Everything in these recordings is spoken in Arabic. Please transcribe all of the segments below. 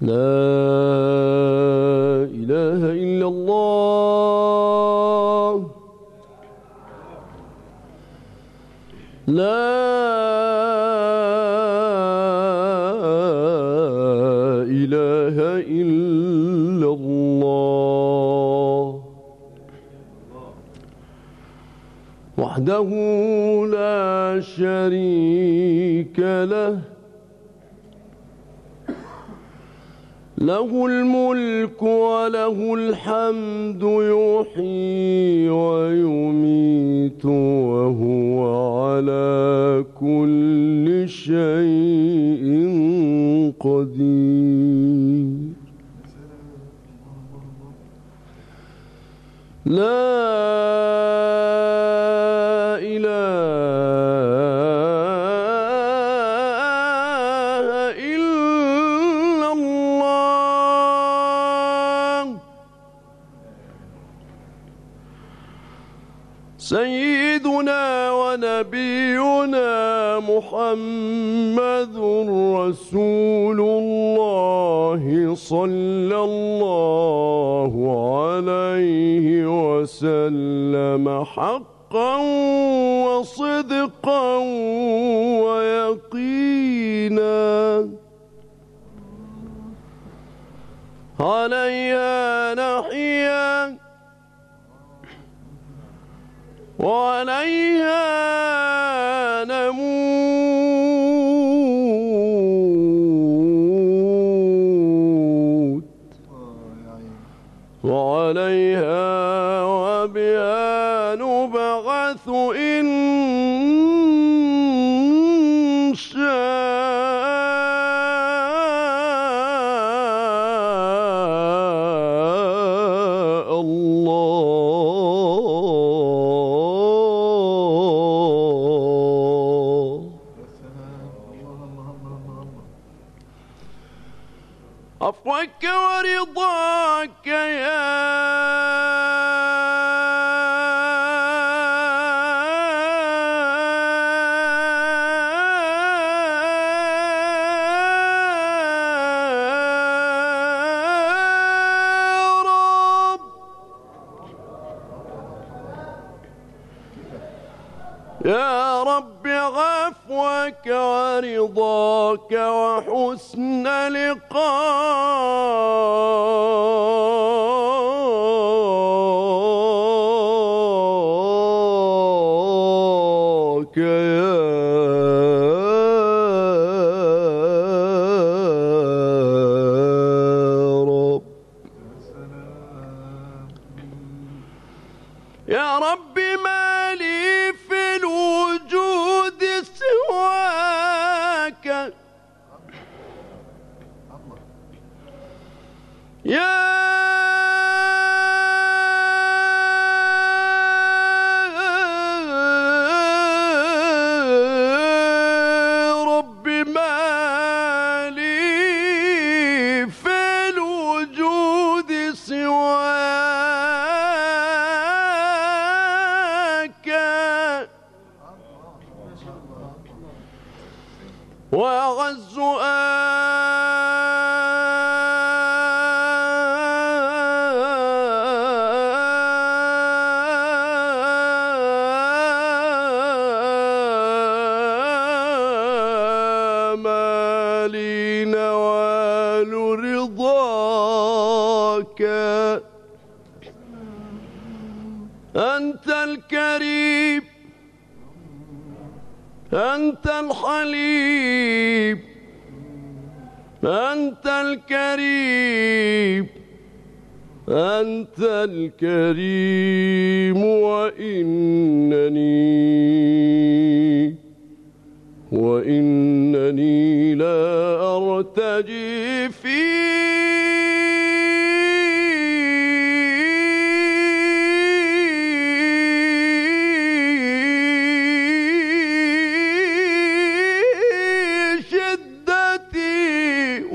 إله إلا الله. لا إله إلا الله وحده لا شريك له، له الملك وله الحمد يحيي ويميت وهو على كل شيء قدير. لا إله إلا الله. سيدنا ونبينا محمد رسول الله صلى الله عليه وسلم حقا وصدقا ويقينا. عليها نحيا وعليها نموت وعليها وبها نبعث إن شاء الله. عفوك ورضاك يا رب. يا رب عفوك ورضاك وحسن لقاك يا رب. يا رب ما لي في الوجود سواك، يا رب ما لي في الوجود سواك، وأعز آمالي نوال رضاك. أنت الكريم، أنت الحليم، أنت الكريم، أنت الكريم. وإنني لا أرتجي في شدتي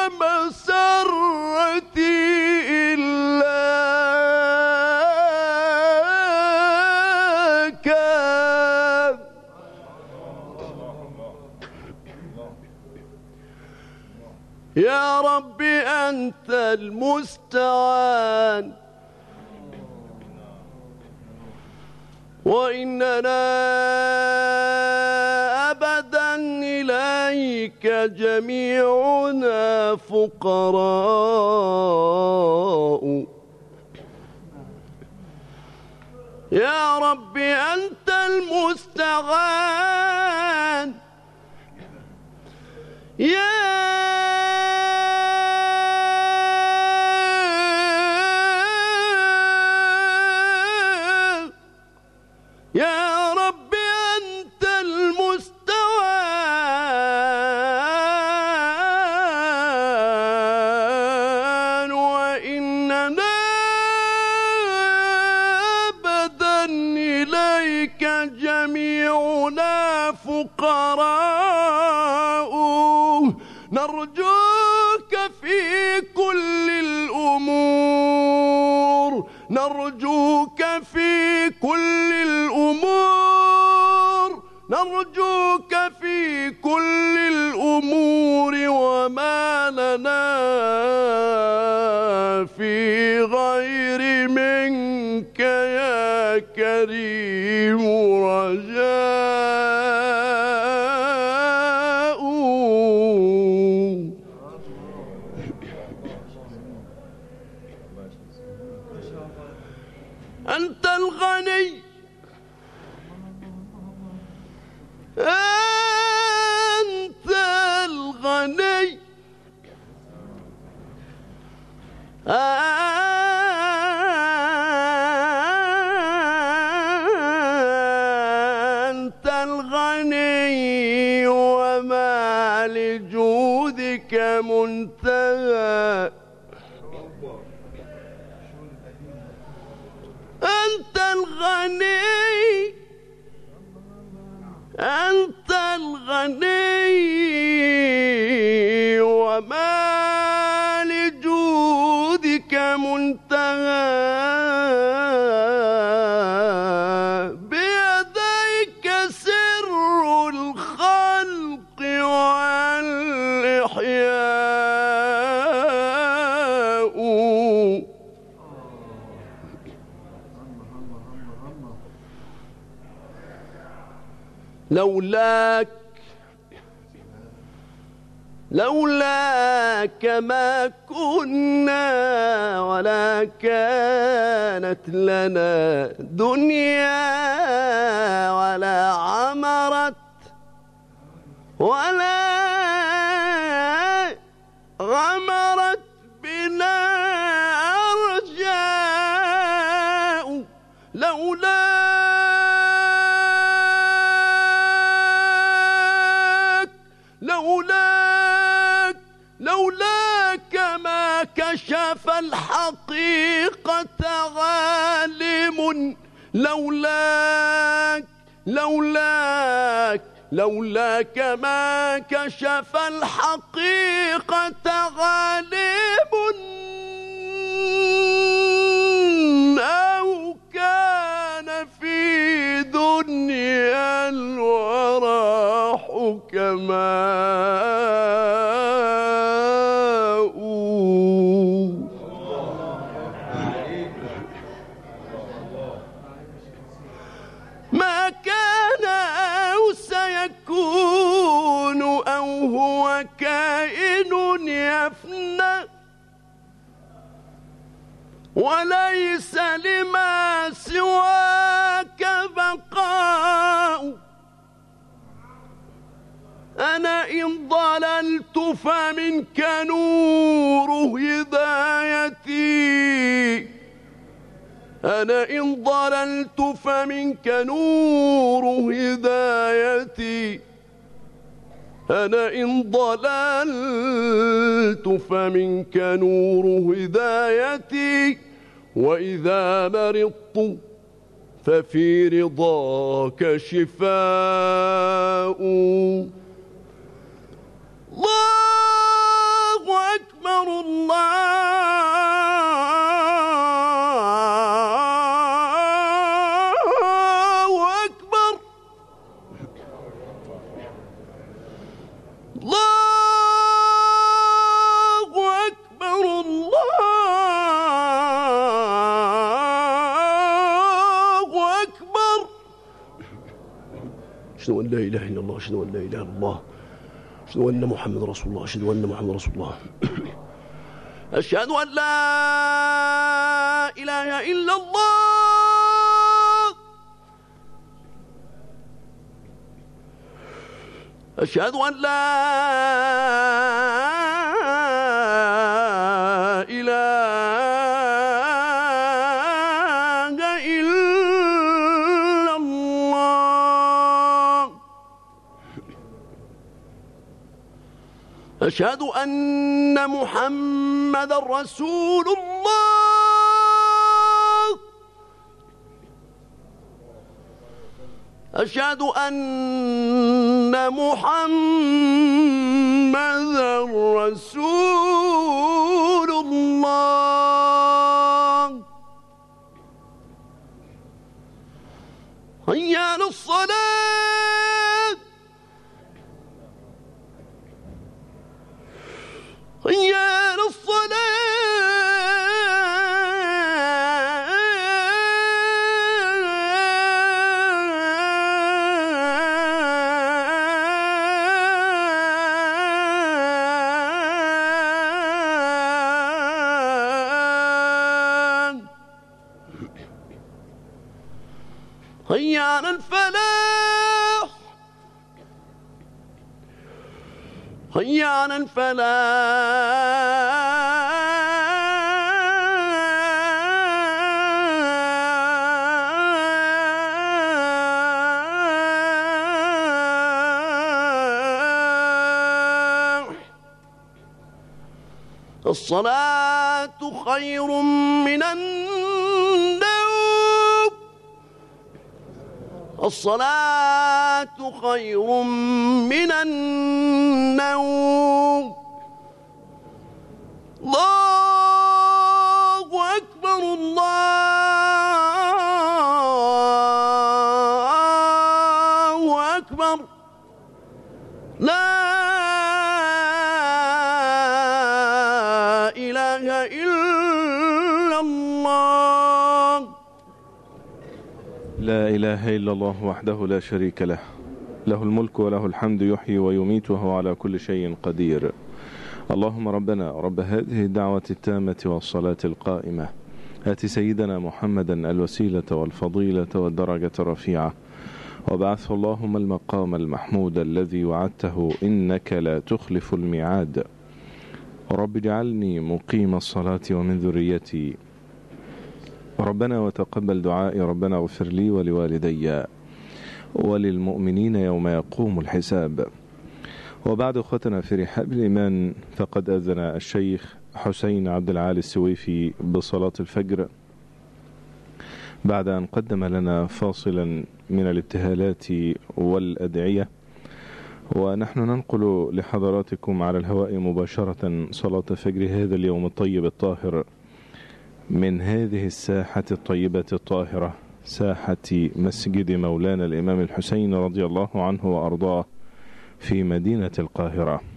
ومسرتي إلاك. يا رب أنت المستعان وإننا أبدا إليك جميعنا فقراء. يا رب أنت المستعان يا رب أنت المستعان وإننا أبدا إليك جميعنا فقراء. نرجوك في كل الأمور نرجوك في كل الأمور نرجوك في كل الأمور وما لنا في غير منك يا كريم رجاء. أنت الغني أنت الغني أنت الغني وما لجودك منتهى. أنت الغني أنت الغني وما لجودك منتهى. بيديك سر الخلق والإحياء. لولاك ما كنا ولا كانت لنا دنيا ولا عمرت ولا غمرت بنا أرجاء. لولاك ما كشف الحقيقة عالم. لولاك ما كشف الحقيقة عالم أو كان في دنيا الورى حكماء. ما كان أو سيكون أو هو كائن يفنى وليس لما سواك بقاء. أنا إن ضللت فمنك نور هدايتي. أنا إن ضللت فمنك نور هدايتي. أنا إن ضللت فمنك نور هدايتي. وإذا مرضت ففي رضاك شفاء. الله أكبر الله أكبر. الله أشهد أن لا إله إلا الله، أشهد أن لا إله إلا الله، أشهد أن محمد رسول الله، أشهد أن محمد رسول الله. أشهد أن لا إله إلا الله، أشهد أن لا إله إلا الله، أشهد أن محمد رسول الله، أشهد أن محمد رسول الله. حي على الصلاة، حي على الصلاة. حي على الفلاح، حي على الفلاح. الصلاة خير من النوم، الصلاة خير من النوم. الله أكبر، الله أكبر، لا إله إلا الله. لا إله إلا الله وحده لا شريك له، له الملك وله الحمد، يحيي ويميت وهو على كل شيء قدير. اللهم ربنا رب هذه الدعوة التامة والصلاة القائمة، آت سيدنا محمدا الوسيلة والفضيلة والدرجة الرفيعة، وابعثه اللهم المقام المحمود الذي وعدته إنك لا تخلف الميعاد. رب اجعلني مقيم الصلاة ومن ذريتي، ربنا وتقبل دعائي، ربنا اغفر لي ولوالدي وللمؤمنين يوم يقوم الحساب. وبعد أخوتنا في رحاب الإيمان، فقد أذن الشيخ حسين عبد العالي السويفي بصلاة الفجر بعد أن قدم لنا فاصلا من الابتهالات والأدعية، ونحن ننقل لحضراتكم على الهواء مباشرة صلاة فجر هذا اليوم الطيب الطاهر من هذه الساحة الطيبة الطاهرة، ساحة مسجد مولانا الإمام الحسين رضي الله عنه وأرضاه في مدينة القاهرة.